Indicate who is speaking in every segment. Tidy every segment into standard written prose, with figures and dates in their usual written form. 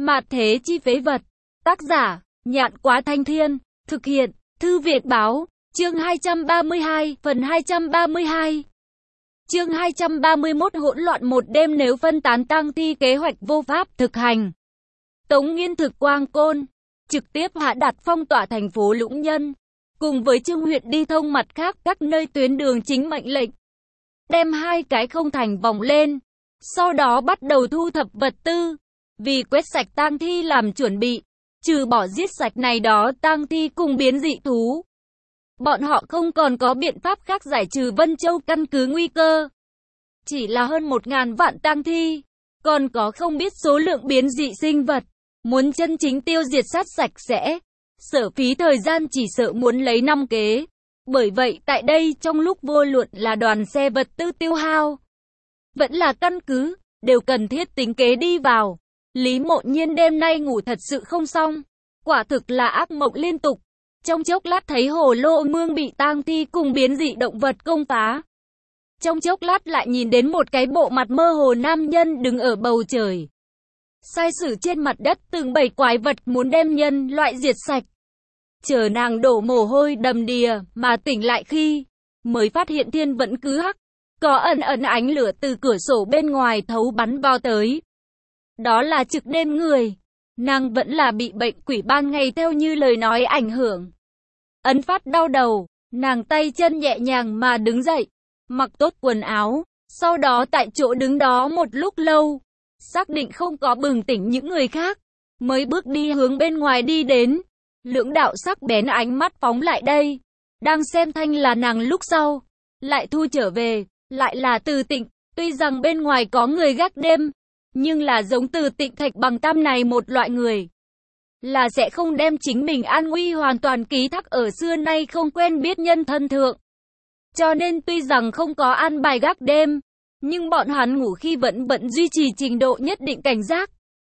Speaker 1: Mạt thế chi phế vật. Tác giả, Nhạn Quá Thanh Thiên. Thực hiện, Thư Việt Báo. Chương 232, phần 232. Chương 231 hỗn loạn một đêm nếu phân tán tang thi kế hoạch vô pháp thực hành. Tống Nghiên thực Quang Côn, trực tiếp hạ đặt phong tỏa thành phố Lũng Nhân, cùng với Trương huyện đi thông mặt khác các nơi tuyến đường chính mệnh lệnh. Đem hai cái không thành vòng lên, sau đó bắt đầu thu thập vật tư, vì quét sạch tang thi làm chuẩn bị, trừ bỏ giết sạch này đó tang thi cùng biến dị thú. Bọn họ không còn có biện pháp khác giải trừ Vân Châu căn cứ nguy cơ. Chỉ là hơn 1.000 vạn tang thi, còn có không biết số lượng biến dị sinh vật. Muốn chân chính tiêu diệt sát sạch sẽ, sở phí thời gian chỉ sợ muốn lấy 5 kế. Bởi vậy tại đây trong lúc vô luận là đoàn xe vật tư tiêu hao, vẫn là căn cứ, đều cần thiết tính kế đi vào. Lý Mộ Nhiên đêm nay ngủ thật sự không xong, quả thực là ác mộng liên tục. Trong chốc lát thấy hồ lô mương bị tang thi cùng biến dị động vật công phá. Trong chốc lát lại nhìn đến một cái bộ mặt mơ hồ nam nhân đứng ở bầu trời. Sai sử trên mặt đất từng bầy quái vật muốn đem nhân loại diệt sạch. Chờ nàng đổ mồ hôi đầm đìa mà tỉnh lại khi mới phát hiện thiên vẫn cứ hắc. Có ẩn ẩn ánh lửa từ cửa sổ bên ngoài thấu bắn vào tới. Đó là trực đêm người. Nàng vẫn là bị bệnh quỷ ban ngày theo như lời nói ảnh hưởng. Ấn phát đau đầu, nàng tay chân nhẹ nhàng mà đứng dậy, mặc tốt quần áo, sau đó tại chỗ đứng đó một lúc lâu, xác định không có bừng tỉnh những người khác, mới bước đi hướng bên ngoài đi đến. Lưỡng đạo sắc bén ánh mắt phóng lại đây, đang xem thanh là nàng lúc sau, lại thu trở về, lại là Từ Tịnh, tuy rằng bên ngoài có người gác đêm, nhưng là giống Từ Tịnh Thạch Bằng Tam này một loại người, là sẽ không đem chính mình an nguy hoàn toàn ký thác ở xưa nay không quen biết nhân thân thượng. Cho nên tuy rằng không có an bài gác đêm, nhưng bọn hắn ngủ khi vẫn duy trì trình độ nhất định cảnh giác.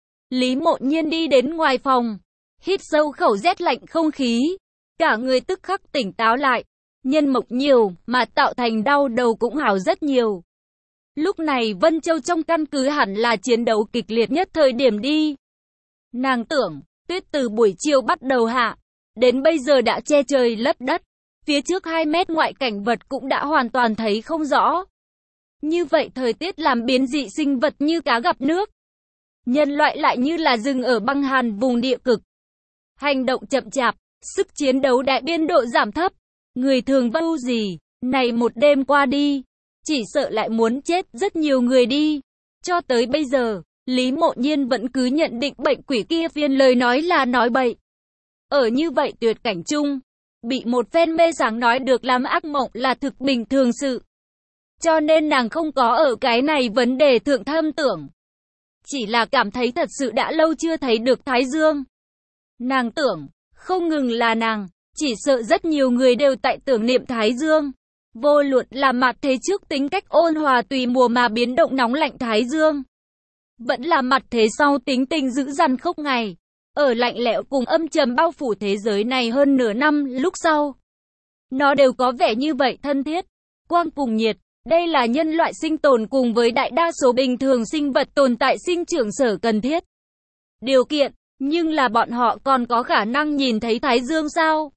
Speaker 1: Lý Mộ Nhiên đi đến ngoài phòng, hít sâu khẩu rét lạnh không khí, cả người tức khắc tỉnh táo lại, nhân mộc nhiều mà tạo thành đau đầu cũng hảo rất nhiều. Lúc này Vân Châu trong căn cứ hẳn là chiến đấu kịch liệt nhất thời điểm đi. Nàng tưởng, tuyết từ buổi chiều bắt đầu hạ, đến bây giờ đã che trời lấp đất, phía trước 2 mét ngoại cảnh vật cũng đã hoàn toàn thấy không rõ. Như vậy thời tiết làm biến dị sinh vật như cá gặp nước. Nhân loại lại như là rừng ở băng hàn vùng địa cực. Hành động chậm chạp, sức chiến đấu đại biên độ giảm thấp. Người thường vô gì, này một đêm qua đi, chỉ sợ lại muốn chết rất nhiều người đi. Cho tới bây giờ, Lý Mộ Nhiên vẫn cứ nhận định bệnh quỷ kia phiên lời nói là nói bậy. Ở như vậy tuyệt cảnh chung, bị một phen mê sảng nói được làm ác mộng là thực bình thường sự. Cho nên nàng không có ở cái này vấn đề thượng thâm tưởng. Chỉ là cảm thấy thật sự đã lâu chưa thấy được Thái Dương. Nàng tưởng, không ngừng là nàng, chỉ sợ rất nhiều người đều tại tưởng niệm Thái Dương. Vô luận là mặt thế trước tính cách ôn hòa tùy mùa mà biến động nóng lạnh Thái Dương, vẫn là mặt thế sau tính tình dữ dằn khốc ngày, ở lạnh lẽo cùng âm trầm bao phủ thế giới này hơn nửa năm lúc sau. Nó đều có vẻ như vậy thân thiết, quang cùng nhiệt. Đây là nhân loại sinh tồn cùng với đại đa số bình thường sinh vật tồn tại sinh trưởng sở cần thiết điều kiện, nhưng là bọn họ còn có khả năng nhìn thấy Thái Dương sao?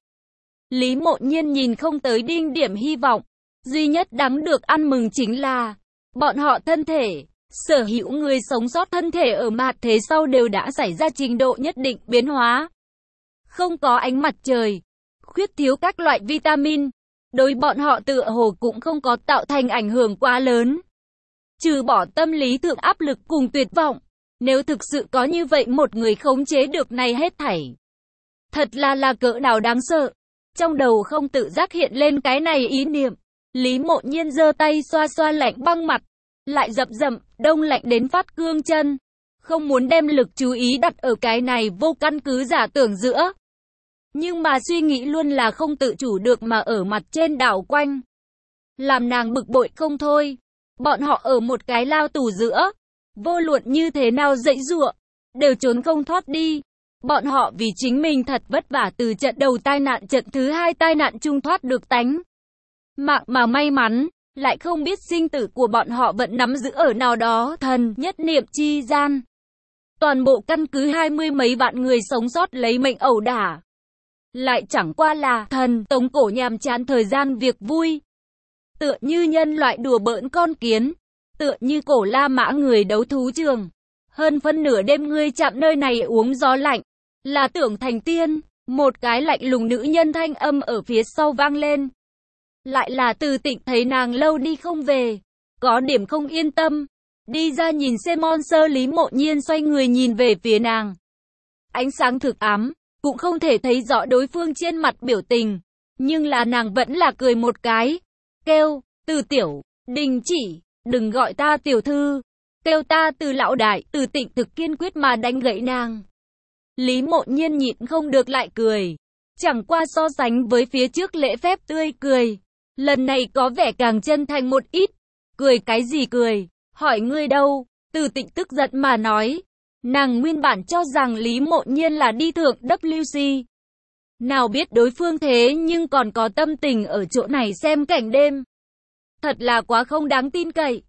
Speaker 1: Lý Mộ Nhiên nhìn không tới đinh điểm hy vọng, duy nhất đáng được ăn mừng chính là bọn họ thân thể, sở hữu người sống sót thân thể ở mặt thế sau đều đã xảy ra trình độ nhất định biến hóa. Không có ánh mặt trời, khuyết thiếu các loại vitamin, đối bọn họ tựa hồ cũng không có tạo thành ảnh hưởng quá lớn. Trừ bỏ tâm lý thượng áp lực cùng tuyệt vọng, nếu thực sự có như vậy một người khống chế được này hết thảy, thật là cỡ nào đáng sợ. Trong đầu không tự giác hiện lên cái này ý niệm, Lý Mộ Nhiên giơ tay xoa xoa lạnh băng mặt, lại dập dậm, đông lạnh đến phát cương chân, không muốn đem lực chú ý đặt ở cái này vô căn cứ giả tưởng giữa. Nhưng mà suy nghĩ luôn là không tự chủ được mà ở mặt trên đảo quanh, làm nàng bực bội không thôi. Bọn họ ở một cái lao tù giữa, vô luận như thế nào dãy giụa, đều trốn không thoát đi. Bọn họ vì chính mình thật vất vả từ trận đầu tai nạn trận thứ 2 tai nạn chung thoát được tánh mạng mà may mắn, lại không biết sinh tử của bọn họ vẫn nắm giữ ở nào đó thần nhất niệm chi gian. toàn bộ căn cứ 20 mấy vạn người sống sót lấy mệnh ẩu đả. Lại chẳng qua là thần tống cổ nhàm chán thời gian việc vui. Tựa như nhân loại đùa bỡn con kiến, tựa như cổ La Mã người đấu thú trường. Hơn phân nửa đêm ngươi chạm nơi này uống gió lạnh, là tưởng thành tiên. Một cái lạnh lùng nữ nhân thanh âm ở phía sau vang lên. Lại là Từ Tịnh thấy nàng lâu đi không về, có điểm không yên tâm. Đi ra nhìn xem Monster. Lý Mộ Nhiên xoay người nhìn về phía nàng. Ánh sáng thực ám, cũng không thể thấy rõ đối phương trên mặt biểu tình. Nhưng là nàng vẫn là cười một cái. Kêu, Từ tiểu, đình chỉ, đừng gọi ta tiểu thư. Kêu ta Từ lão đại. Từ Tịnh thực kiên quyết mà đánh gãy nàng. Lý Mộ Nhiên nhịn không được lại cười. Chẳng qua so sánh với phía trước lễ phép tươi cười, lần này có vẻ càng chân thành một ít. Cười cái gì cười, hỏi ngươi đâu? Từ Tịnh tức giận mà nói. Nàng nguyên bản cho rằng Lý Mộ Nhiên là đi thượng WC. Nào biết đối phương thế nhưng còn có tâm tình ở chỗ này xem cảnh đêm. Thật là quá không đáng tin cậy.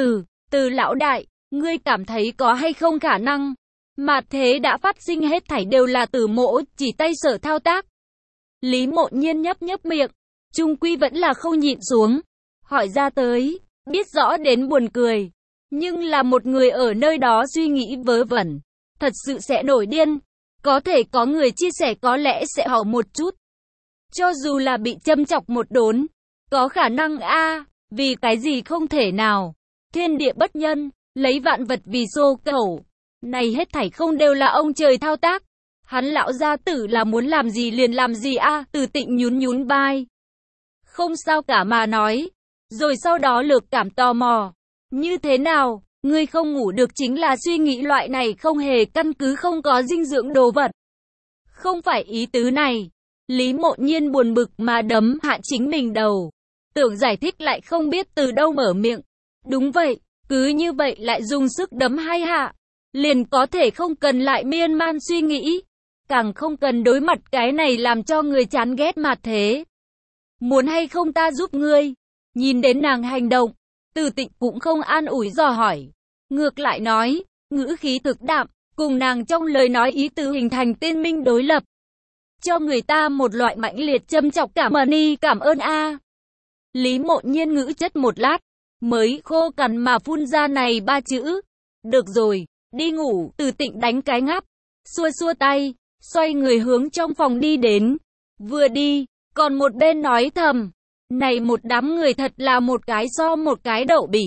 Speaker 1: Từ lão đại, ngươi cảm thấy có hay không khả năng mà thế đã phát sinh hết thảy đều là Từ Mỗ chỉ tay sở thao tác? Lý Mộ Nhiên nhấp nhấp miệng, chung quy vẫn là không nhịn xuống, hỏi ra tới, biết rõ đến buồn cười, nhưng là một người ở nơi đó suy nghĩ vớ vẩn, thật sự sẽ nổi điên. Có thể có người chia sẻ có lẽ sẽ hỏng một chút, cho dù là bị châm chọc một đốn, có khả năng a, vì cái gì không thể nào? Thiên địa bất nhân, lấy vạn vật vì xô cẩu. Này hết thảy không đều là ông trời thao tác. Hắn lão gia tử là muốn làm gì liền làm gì a. Từ Tịnh nhún nhún vai. Không sao cả mà nói. Rồi sau đó lược cảm tò mò. Như thế nào, ngươi không ngủ được chính là suy nghĩ loại này không hề căn cứ không có dinh dưỡng đồ vật. Không phải ý tứ này. Lý Mộ Nhiên buồn bực mà đấm hạ chính mình đầu. Tưởng giải thích lại không biết từ đâu mở miệng. Đúng vậy, cứ như vậy lại dùng sức đấm hai hạ. Liền có thể không cần lại miên man suy nghĩ, càng không cần đối mặt cái này làm cho người chán ghét mà thế. Muốn hay không ta giúp ngươi? Nhìn đến nàng hành động, Từ Tịnh cũng không an ủi dò hỏi. Ngược lại nói, ngữ khí thực đạm, cùng nàng trong lời nói ý tứ hình thành tiên minh đối lập. Cho người ta một loại mãnh liệt châm chọc cảm ơn a. Lý Mộ Nhiên ngữ chất một lát, mới khô cằn mà phun ra này ba chữ. Được rồi. Đi ngủ. Từ Tịnh đánh cái ngáp, xua xua tay, xoay người hướng trong phòng đi đến. Vừa đi, còn một bên nói thầm, này một đám người thật là một cái so một cái đậu bỉ.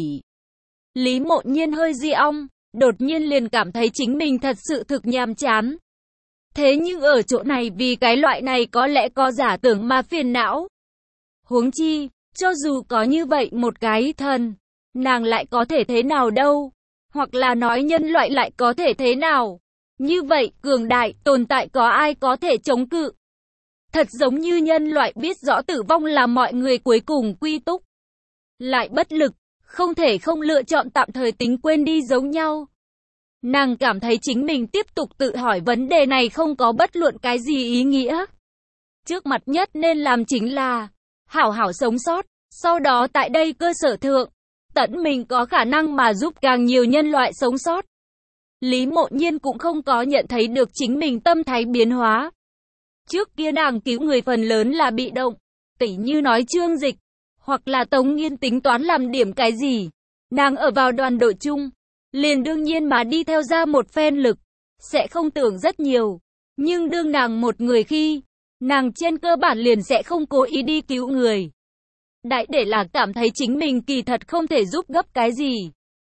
Speaker 1: Lý Mộ Nhiên hơi di ong, đột nhiên liền cảm thấy chính mình thật sự thực nhàm chán. Thế nhưng ở chỗ này vì cái loại này có lẽ có giả tưởng mà phiền não. Huống chi, cho dù có như vậy một cái thần, nàng lại có thể thế nào đâu? Hoặc là nói nhân loại lại có thể thế nào? Như vậy, cường đại, tồn tại có ai có thể chống cự? Thật giống như nhân loại biết rõ tử vong là mọi người cuối cùng quy túc. Lại bất lực, không thể không lựa chọn tạm thời tính quên đi giống nhau. Nàng cảm thấy chính mình tiếp tục tự hỏi vấn đề này không có bất luận cái gì ý nghĩa. Trước mặt nhất nên làm chính là hảo hảo sống sót, sau đó tại đây cơ sở thượng, tận mình có khả năng mà giúp càng nhiều nhân loại sống sót. Lý Mộ Nhiên cũng không có nhận thấy được chính mình tâm thái biến hóa. Trước kia nàng cứu người phần lớn là bị động, tỉ như nói Trương Dịch, hoặc là Tống Nghiên tính toán làm điểm cái gì. Nàng ở vào đoàn đội chung, liền đương nhiên mà đi theo ra một phen lực, sẽ không tưởng rất nhiều. Nhưng đương nàng một người khi, nàng trên cơ bản liền sẽ không cố ý đi cứu người. Đại để là cảm thấy chính mình kỳ thật không thể giúp gấp cái gì.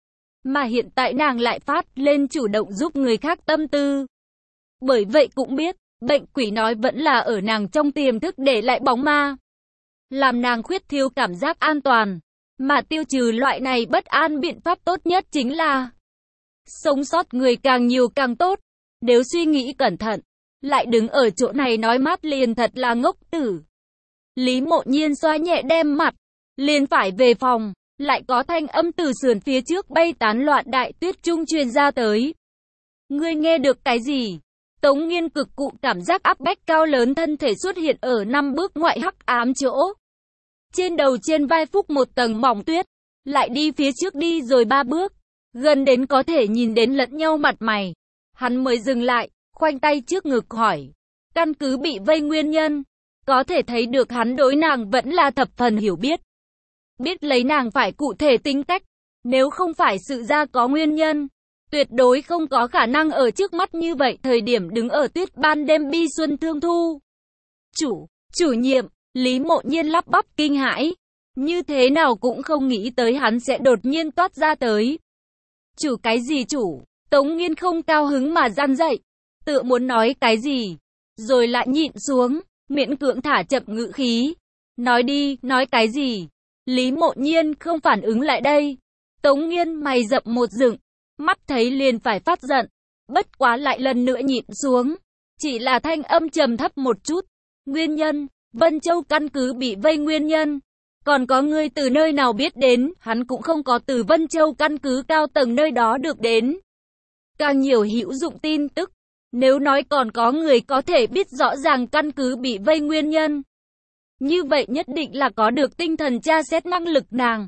Speaker 1: Mà hiện tại nàng lại phát lên chủ động giúp người khác tâm tư. Bởi vậy cũng biết, bệnh quỷ nói vẫn là ở nàng trong tiềm thức để lại bóng ma. Làm nàng khuyết thiếu cảm giác an toàn. Mà tiêu trừ loại này bất an biện pháp tốt nhất chính là sống sót người càng nhiều càng tốt. Nếu suy nghĩ cẩn thận, lại đứng ở chỗ này nói mát liền thật là ngốc tử. Lý Mộ Nhiên xoa nhẹ đem mặt, liền phải về phòng, lại có thanh âm từ sườn phía trước bay tán loạn đại tuyết trung truyền ra tới. Ngươi nghe được cái gì? Tống Nghiên cực cụ cảm giác áp bách cao lớn thân thể xuất hiện ở 5 bước ngoại hắc ám chỗ. Trên đầu trên vai phúc một tầng mỏng tuyết, lại đi phía trước đi rồi 3 bước, gần đến có thể nhìn đến lẫn nhau mặt mày. hắn mới dừng lại, khoanh tay trước ngực hỏi. Căn cứ bị vây nguyên nhân, có thể thấy được hắn đối nàng vẫn là thập phần hiểu biết. Biết lấy nàng phải cụ thể tính cách, nếu không phải sự ra có nguyên nhân, tuyệt đối không có khả năng ở trước mắt như vậy thời điểm đứng ở tuyết ban đêm bi xuân thương thu. Chủ nhiệm, Lý Mộ Nhiên lắp bắp kinh hãi, như thế nào cũng không nghĩ tới hắn sẽ đột nhiên toát ra tới. Chủ cái gì chủ? Tống Nghiên không cao hứng mà răn dậy, tự muốn nói cái gì, rồi lại nhịn xuống, miễn cưỡng thả chậm ngữ khí. Nói đi, nói cái gì? Lý Mộ Nhiên không phản ứng lại đây. Tống Nghiên mày rậm một dựng, mắt thấy liền phải phát giận, bất quá lại lần nữa nhịn xuống, chỉ là thanh âm trầm thấp một chút. Nguyên nhân, Vân Châu căn cứ bị vây nguyên nhân. Còn có người từ nơi nào biết đến, hắn cũng không có từ Vân Châu căn cứ cao tầng nơi đó được đến. Càng nhiều hữu dụng tin tức, nếu nói còn có người có thể biết rõ ràng căn cứ bị vây nguyên nhân, như vậy nhất định là có được tinh thần tra xét năng lực nàng.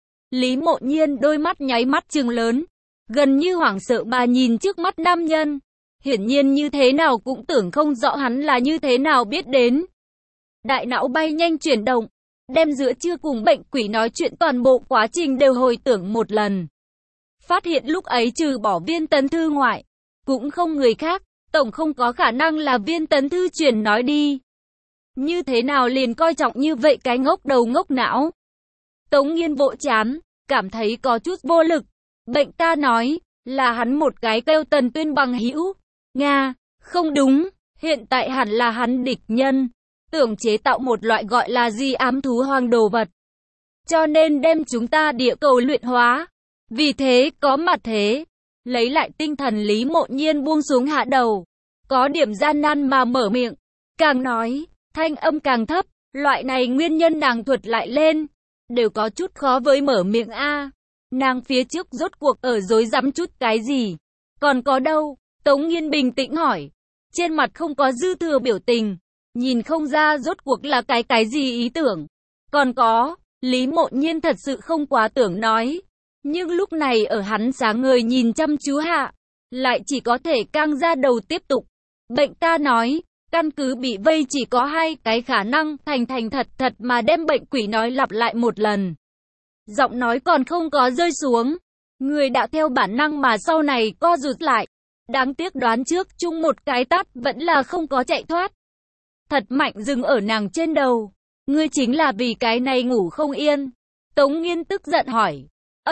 Speaker 1: Lý Mộ Nhiên đôi mắt nháy mắt trừng lớn, gần như hoảng sợ mà nhìn trước mắt nam nhân. Hiển nhiên như thế nào cũng tưởng không rõ hắn là như thế nào biết đến. Đại não bay nhanh chuyển động, đem giữa trưa cùng bệnh quỷ nói chuyện toàn bộ quá trình đều hồi tưởng một lần. Phát hiện lúc ấy trừ bỏ Viên Tấn Thư ngoại, cũng không người khác, tổng không có khả năng là Viên Tấn Thư truyền nói đi. Như thế nào liền coi trọng như vậy cái ngốc đầu ngốc não. Tống Nghiên vỗ chán, cảm thấy có chút vô lực. Bệnh ta nói, là hắn một cái kêu Tần Tuyên bằng hữu. Nga, không đúng, hiện tại hẳn là hắn địch nhân. Tưởng chế tạo một loại gọi là gì ám thú hoang đồ vật. Cho nên đem chúng ta địa cầu luyện hóa. Vì thế, có mặt thế. Lấy lại tinh thần Lý Mộ Nhiên buông xuống hạ đầu. Có điểm gian nan mà mở miệng. Càng nói, thanh âm càng thấp. Loại này nguyên nhân nàng thuật lại lên. Đều có chút khó với mở miệng a. Nàng phía trước rốt cuộc ở dối rắm chút cái gì. Còn có đâu? Tống Nghiên bình tĩnh hỏi. Trên mặt không có dư thừa biểu tình. Nhìn không ra rốt cuộc là cái gì ý tưởng. Còn có, Lý Mộ Nhiên thật sự không quá tưởng nói. Nhưng lúc này ở hắn sáng ngời nhìn chăm chú hạ, lại chỉ có thể căng ra đầu tiếp tục. Bệnh ta nói, căn cứ bị vây chỉ có hai cái khả năng, thành thật mà đem bệnh quỷ nói lặp lại một lần. Giọng nói còn không có rơi xuống. Người đã theo bản năng mà sau này co rụt lại. Đáng tiếc đoán trước chung một cái tát vẫn là không có chạy thoát. Thật mạnh dừng ở nàng trên đầu. Ngươi chính là vì cái này ngủ không yên. Tống Nghiên tức giận hỏi.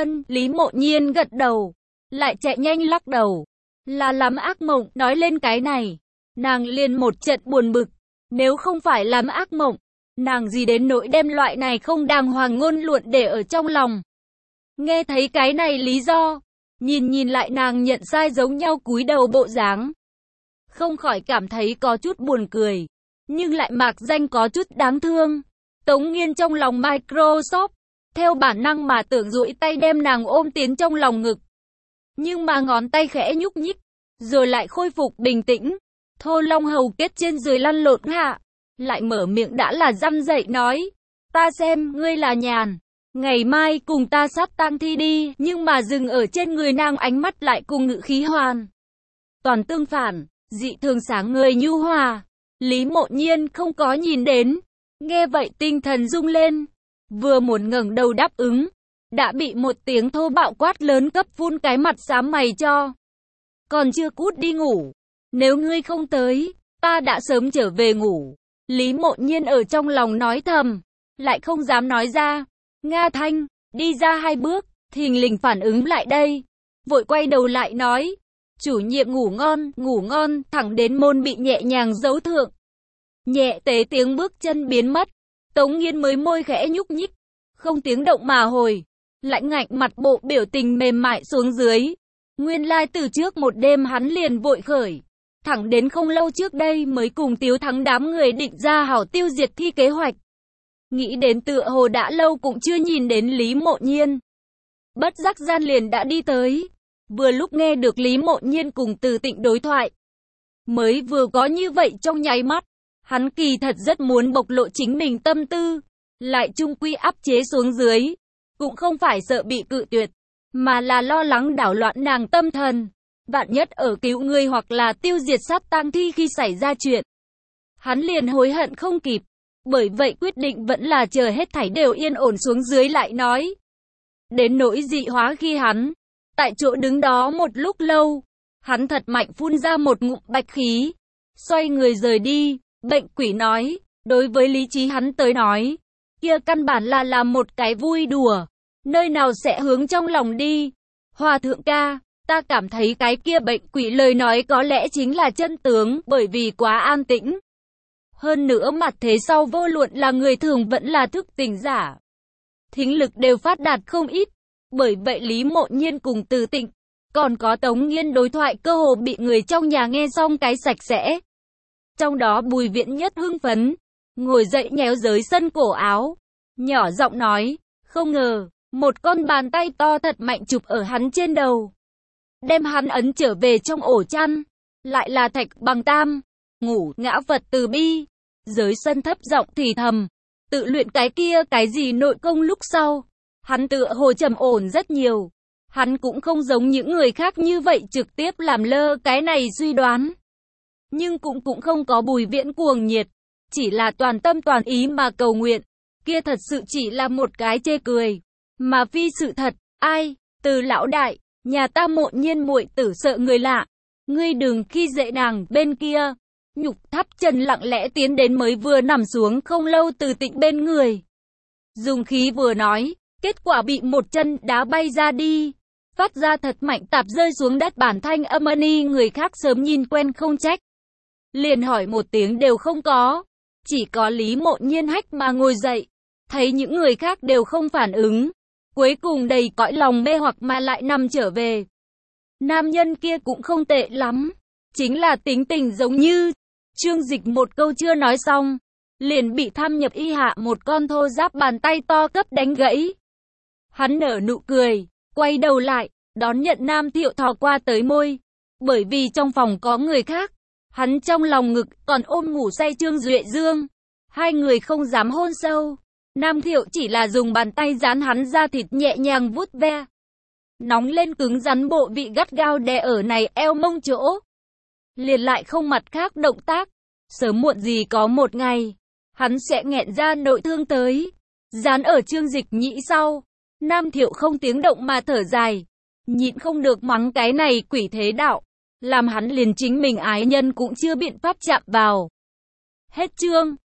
Speaker 1: Lý Mộ Nhiên gật đầu. Lại chạy nhanh lắc đầu. Là làm ác mộng, nói lên cái này. Nàng liền một trận buồn bực. Nếu không phải làm ác mộng, nàng gì đến nỗi đem loại này không đàng hoàng ngôn luận để ở trong lòng. Nghe thấy cái này lý do, nhìn lại nàng nhận sai giống nhau cúi đầu bộ dáng. Không khỏi cảm thấy có chút buồn cười, nhưng lại mạc danh có chút đáng thương. Tống Nghiên trong lòng Microsoft, theo bản năng mà tưởng duỗi tay đem nàng ôm tiến trong lòng ngực. Nhưng mà ngón tay khẽ nhúc nhích, rồi lại khôi phục bình tĩnh. Thô Long hầu kết trên dưới lăn lộn hạ, lại mở miệng đã là răn dậy nói. Ta xem, ngươi là nhàn. Ngày mai cùng ta sát tang thi đi, nhưng mà dừng ở trên người nàng ánh mắt lại cùng ngữ khí hoàn toàn tương phản, dị thường sáng ngời nhu hòa. Lý Mộ Nhiên không có nhìn đến, nghe vậy tinh thần rung lên, vừa muốn ngẩng đầu đáp ứng, đã bị một tiếng thô bạo quát lớn cấp phun cái mặt xám mày cho. Còn chưa cút đi ngủ, nếu ngươi không tới, ta đã sớm trở về ngủ. Lý Mộ Nhiên ở trong lòng nói thầm, lại không dám nói ra. Nga Thanh, đi ra hai bước, thình lình phản ứng lại đây. Vội quay đầu lại nói, chủ nhiệm ngủ ngon, thẳng đến môn bị nhẹ nhàng giấu thượng. Nhẹ tế tiếng bước chân biến mất, Tống Nghiên mới môi khẽ nhúc nhích, không tiếng động mà hồi, lãnh ngạnh mặt bộ biểu tình mềm mại xuống dưới. Nguyên lai từ trước một đêm hắn liền vội khởi, thẳng đến không lâu trước đây mới cùng Tiếu Thắng đám người định ra hảo tiêu diệt thi kế hoạch. Nghĩ đến tựa hồ đã lâu cũng chưa nhìn đến Lý Mộ Nhiên. Bất giác gian liền đã đi tới. Vừa lúc nghe được Lý Mộ Nhiên cùng Từ Tịnh đối thoại. Mới vừa có như vậy trong nháy mắt. Hắn kỳ thật rất muốn bộc lộ chính mình tâm tư. Lại chung quy áp chế xuống dưới. Cũng không phải sợ bị cự tuyệt. Mà là lo lắng đảo loạn nàng tâm thần. vạn nhất ở cứu người hoặc là tiêu diệt sát tang thi khi xảy ra chuyện. Hắn liền hối hận không kịp, bởi vậy quyết định vẫn là chờ hết thảy đều yên ổn xuống dưới lại nói. Đến nỗi dị hóa khi hắn tại chỗ đứng đó một lúc lâu, hắn thật mạnh phun ra một ngụm bạch khí, xoay người rời đi. Bệnh quỷ nói, đối với lý trí hắn tới nói, kia căn bản là một cái vui đùa, nơi nào sẽ hướng trong lòng đi. Hòa thượng ca, ta cảm thấy cái kia bệnh quỷ lời nói có lẽ chính là chân tướng, bởi vì quá an tĩnh. Hơn nữa mặt thế sau vô luận là người thường vẫn là thức tỉnh giả, thính lực đều phát đạt không ít. Bởi vậy Lý Mộ Nhiên cùng Từ Tịnh, còn có Tống Nghiên đối thoại cơ hồ bị người trong nhà nghe xong cái sạch sẽ. Trong đó Bùi Viễn nhất hưng phấn, ngồi dậy nhéo giới sân cổ áo, nhỏ giọng nói, không ngờ, một con bàn tay to thật mạnh chụp ở hắn trên đầu, đem hắn ấn trở về trong ổ chăn, lại là Thạch Bằng Tam, ngủ ngã Phật từ bi. Giới sân thấp giọng thì thầm, tự luyện cái kia cái gì nội công lúc sau, hắn tựa hồ trầm ổn rất nhiều. Hắn cũng không giống những người khác như vậy trực tiếp làm lơ cái này suy đoán. Nhưng cũng không có Bùi Viễn cuồng nhiệt, chỉ là toàn tâm toàn ý mà cầu nguyện. Kia thật sự chỉ là một cái chê cười, mà phi sự thật. Ai, Từ lão đại, nhà ta Mộ Nhiên muội tử sợ người lạ, ngươi đừng khi dễ nàng. Bên kia, Nhục Tháp Trần lặng lẽ tiến đến mới vừa nằm xuống không lâu Từ Tịnh bên người. Dùng khí vừa nói, kết quả bị một chân đá bay ra đi, phát ra thật mạnh tạp rơi xuống đất. Bản thanh âm y người khác sớm nhìn quen không trách, liền hỏi một tiếng đều không có, chỉ có Lý Mộ Nhiên hách mà ngồi dậy, thấy những người khác đều không phản ứng, cuối cùng đầy cõi lòng mê hoặc mà lại nằm trở về. Nam nhân kia cũng không tệ lắm, chính là tính tình giống như Trương Dịch. Một câu chưa nói xong, liền bị tham nhập y hạ một con thô giáp bàn tay to cấp đánh gãy. Hắn nở nụ cười, quay đầu lại, đón nhận Nam Thiệu thò qua tới môi. Bởi vì trong phòng có người khác, hắn trong lòng ngực còn ôm ngủ say Trương Duệ Dương. Hai người không dám hôn sâu. Nam Thiệu chỉ là dùng bàn tay dán hắn da thịt nhẹ nhàng vuốt ve. Nóng lên cứng rắn bộ vị gắt gao đè ở này eo mông chỗ. Liền lại không mặt khác động tác. Sớm muộn gì có một ngày, hắn sẽ nghẹn ra nội thương tới. Dán ở Trương Dịch nhĩ sau. Nam Thiệu không tiếng động mà thở dài, nhịn không được mắng cái này quỷ thế đạo, làm hắn liền chính mình ái nhân cũng chưa biện pháp chạm vào. Hết chương.